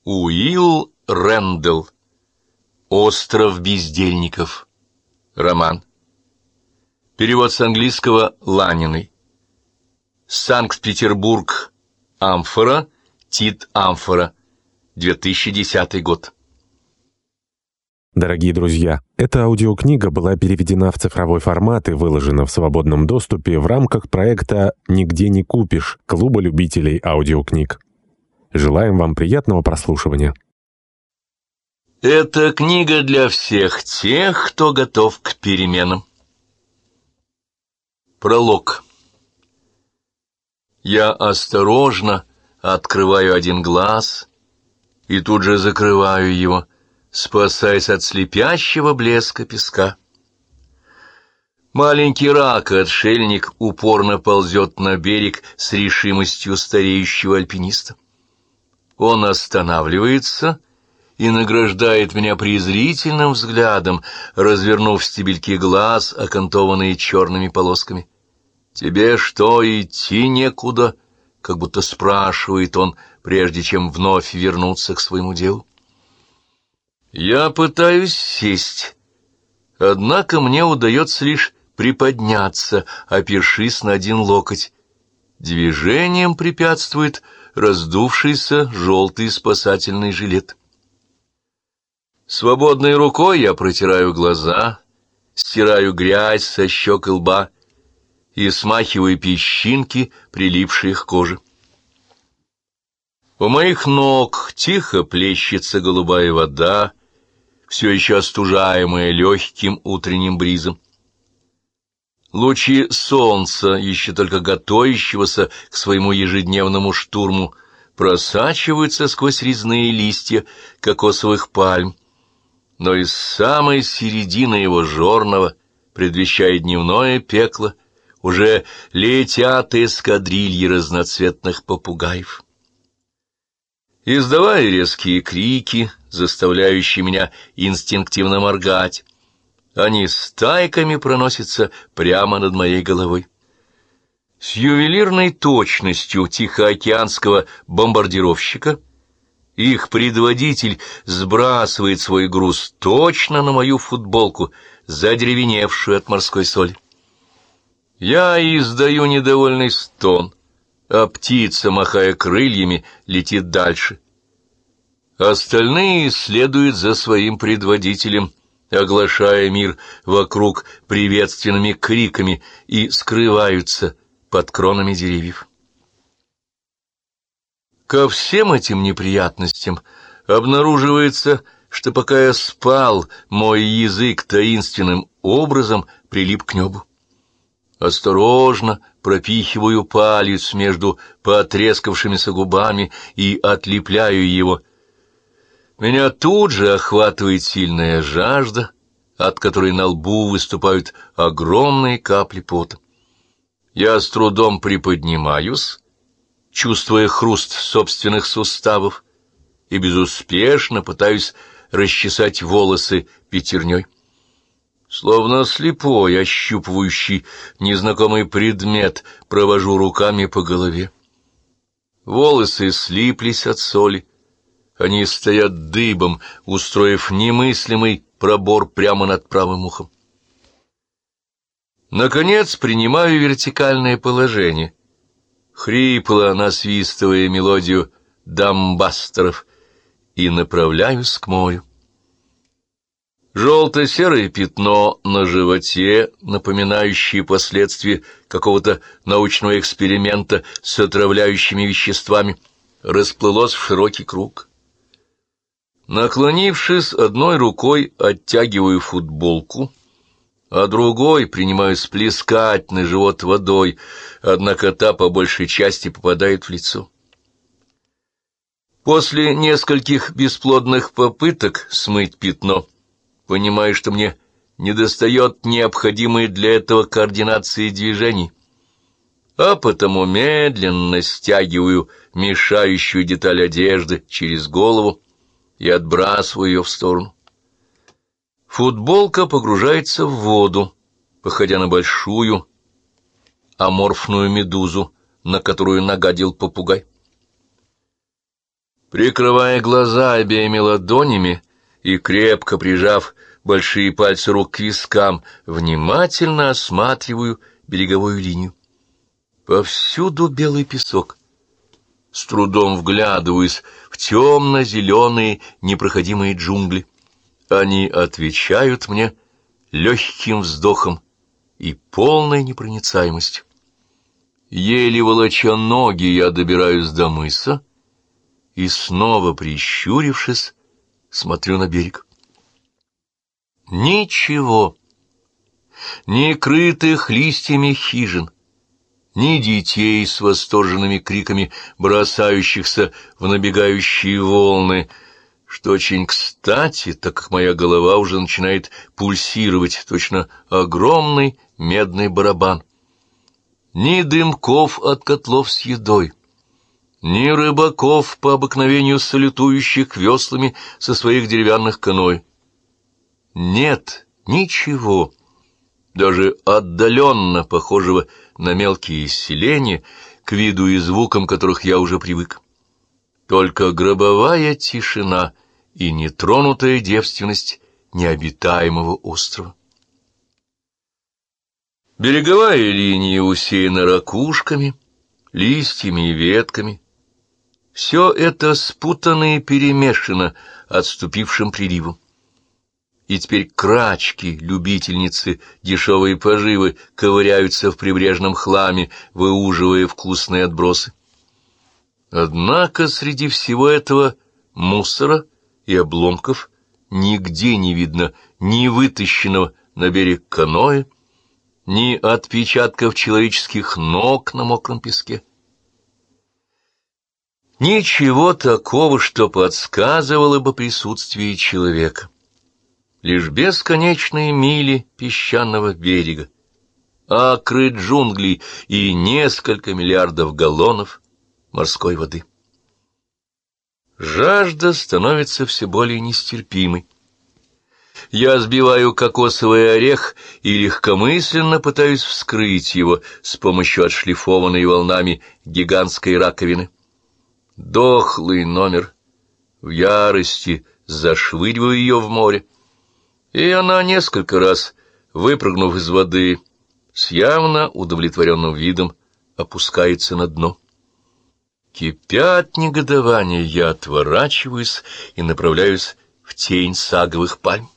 Уилл Рэндалл. «Остров бездельников». Роман. Перевод с английского Ланиной. Санкт-Петербург. Амфора. Тит Амфора. 2010 год. Дорогие друзья, эта аудиокнига была переведена в цифровой формат и выложена в свободном доступе в рамках проекта «Нигде не купишь» Клуба любителей аудиокниг. Желаем вам приятного прослушивания. Эта книга для всех тех, кто готов к переменам. Пролог. Я осторожно открываю один глаз и тут же закрываю его, спасаясь от слепящего блеска песка. Маленький рак-отшельник упорно ползет на берег с решимостью стареющего альпиниста. Он останавливается и награждает меня презрительным взглядом, развернув стебельки глаз, окантованные черными полосками. «Тебе что, идти некуда?» — как будто спрашивает он, прежде чем вновь вернуться к своему делу. Я пытаюсь сесть, однако мне удается лишь приподняться, опершись на один локоть. Движением препятствует раздувшийся желтый спасательный жилет. Свободной рукой я протираю глаза, стираю грязь со щек и лба и смахиваю песчинки, прилипшие к коже. У моих ног тихо плещется голубая вода, все еще остужаемая легким утренним бризом. Лучи солнца, еще только готовящегося к своему ежедневному штурму, просачиваются сквозь резные листья кокосовых пальм, но из самой середины его жорного, предвещая дневное пекло, уже летят эскадрильи разноцветных попугаев. Издавая резкие крики, заставляющие меня инстинктивно моргать, они стайками проносятся прямо над моей головой. С ювелирной точностью тихоокеанского бомбардировщика их предводитель сбрасывает свой груз точно на мою футболку, задеревеневшую от морской соли. Я издаю недовольный стон, а птица, махая крыльями, летит дальше. Остальные следуют за своим предводителем, оглашая мир вокруг приветственными криками, и скрываются под кронами деревьев. Ко всем этим неприятностям обнаруживается, что пока я спал, мой язык таинственным образом прилип к небу. Осторожно пропихиваю палец между потрескавшимися губами и отлепляю его. Меня тут же охватывает сильная жажда, от которой на лбу выступают огромные капли пота. Я с трудом приподнимаюсь, чувствуя хруст собственных суставов, и безуспешно пытаюсь расчесать волосы пятерней. Словно слепой, ощупывающий незнакомый предмет, провожу руками по голове. Волосы слиплись от соли. Они стоят дыбом, устроив немыслимый пробор прямо над правым ухом. Наконец принимаю вертикальное положение, хрипло насвистывая мелодию дамбастеров, и направляюсь к морю. Желто-серое пятно на животе, напоминающее последствия какого-то научного эксперимента с отравляющими веществами, расплылось в широкий круг. Наклонившись, одной рукой оттягиваю футболку, а другой принимаюсь плескать на живот водой, однако та по большей части попадает в лицо. После нескольких бесплодных попыток смыть пятно, понимаю, что мне недостает необходимой для этого координации движений, а потому медленно стягиваю мешающую деталь одежды через голову и отбрасываю ее в сторону. Футболка погружается в воду, походя на большую аморфную медузу, на которую нагадил попугай. Прикрывая глаза обеими ладонями и крепко прижав большие пальцы рук к вискам, внимательно осматриваю береговую линию. Повсюду белый песок. С трудом вглядываюсь в темно-зеленые непроходимые джунгли. Они отвечают мне легким вздохом и полной непроницаемостью. Еле волоча ноги, я добираюсь до мыса и, снова прищурившись, смотрю на берег. Ничего, ни крытых листьями хижин, ни детей с восторженными криками, бросающихся в набегающие волны, что очень кстати, так как моя голова уже начинает пульсировать, точно огромный медный барабан. Ни дымков от котлов с едой, ни рыбаков, по обыкновению салютующих веслами со своих деревянных каноэ. Нет ничего, даже отдаленно похожего на мелкие селения, к виду и звукам которых я уже привык. Только гробовая тишина и нетронутая девственность необитаемого острова. Береговая линия усеяна ракушками, листьями и ветками. Все это спутано и перемешано отступившим приливом. И теперь крачки, любительницы дешевой поживы, ковыряются в прибрежном хламе, выуживая вкусные отбросы. Однако среди всего этого мусора и обломков нигде не видно ни вытащенного на берег каноэ, ни отпечатков человеческих ног на мокром песке. Ничего такого, что подсказывало бы присутствие человека. Лишь бесконечные мили песчаного берега, акры джунглей и несколько миллиардов галлонов морской воды. Жажда становится все более нестерпимой. Я сбиваю кокосовый орех и легкомысленно пытаюсь вскрыть его с помощью отшлифованной волнами гигантской раковины. Дохлый номер. В ярости зашвыриваю ее в море. И она несколько раз, выпрыгнув из воды, с явно удовлетворенным видом опускается на дно. Кипя от негодования, я отворачиваюсь и направляюсь в тень саговых пальм.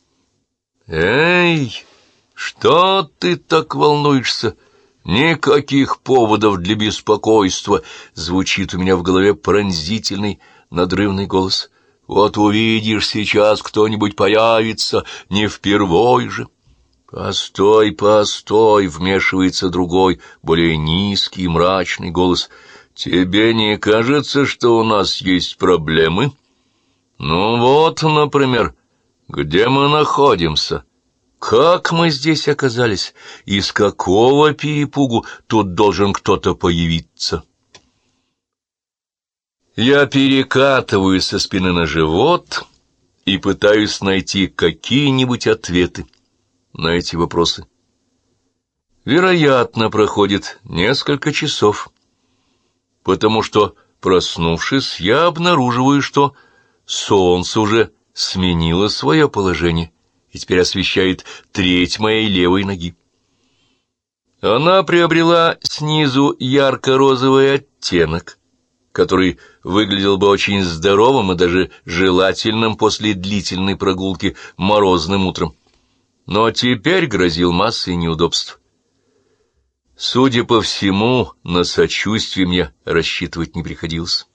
«Эй, что ты так волнуешься? Никаких поводов для беспокойства!» — звучит у меня в голове пронзительный, надрывный голос. «Вот увидишь, сейчас кто-нибудь появится, не впервой же». «Постой, постой!» — вмешивается другой, более низкий и мрачный голос. «Тебе не кажется, что у нас есть проблемы? Ну вот, например, где мы находимся? Как мы здесь оказались? Из какого перепугу тут должен кто-то появиться?» Я перекатываюсь со спины на живот и пытаюсь найти какие-нибудь ответы на эти вопросы. Вероятно, проходит несколько часов, потому что, проснувшись, я обнаруживаю, что солнце уже сменило свое положение и теперь освещает треть моей левой ноги. Она приобрела снизу ярко-розовый оттенок, который выглядел бы очень здоровым и даже желательным после длительной прогулки морозным утром, но теперь грозил массой неудобств. Судя по всему, на сочувствие мне рассчитывать не приходилось.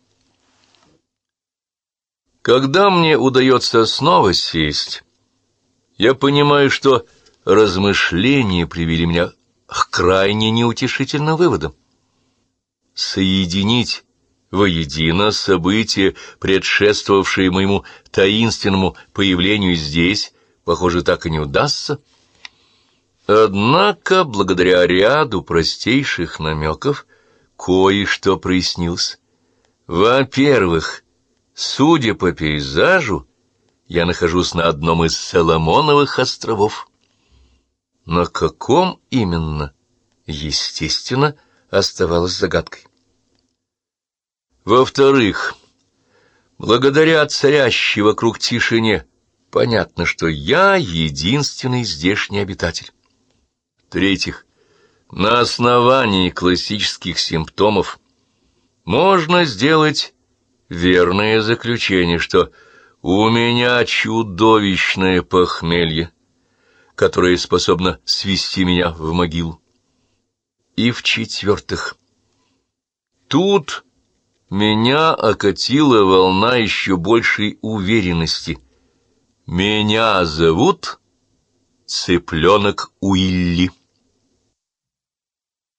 Когда мне удается снова сесть, я понимаю, что размышления привели меня к крайне неутешительным выводам. Соединить воедино события, предшествовавшие моему таинственному появлению здесь, похоже, так и не удастся. Однако, благодаря ряду простейших намеков, кое-что прояснилось. Во-первых, судя по пейзажу, я нахожусь на одном из Соломоновых островов. На каком именно, естественно, оставалось загадкой. Во-вторых, Благодаря царящей вокруг тишине понятно, что я единственный здешний обитатель. В-третьих, на основании классических симптомов можно сделать верное заключение, что у меня чудовищное похмелье, которое способно свести меня в могилу. И в-четвертых, тут меня окатила волна еще большей уверенности. Меня зовут Цыпленок Уилли.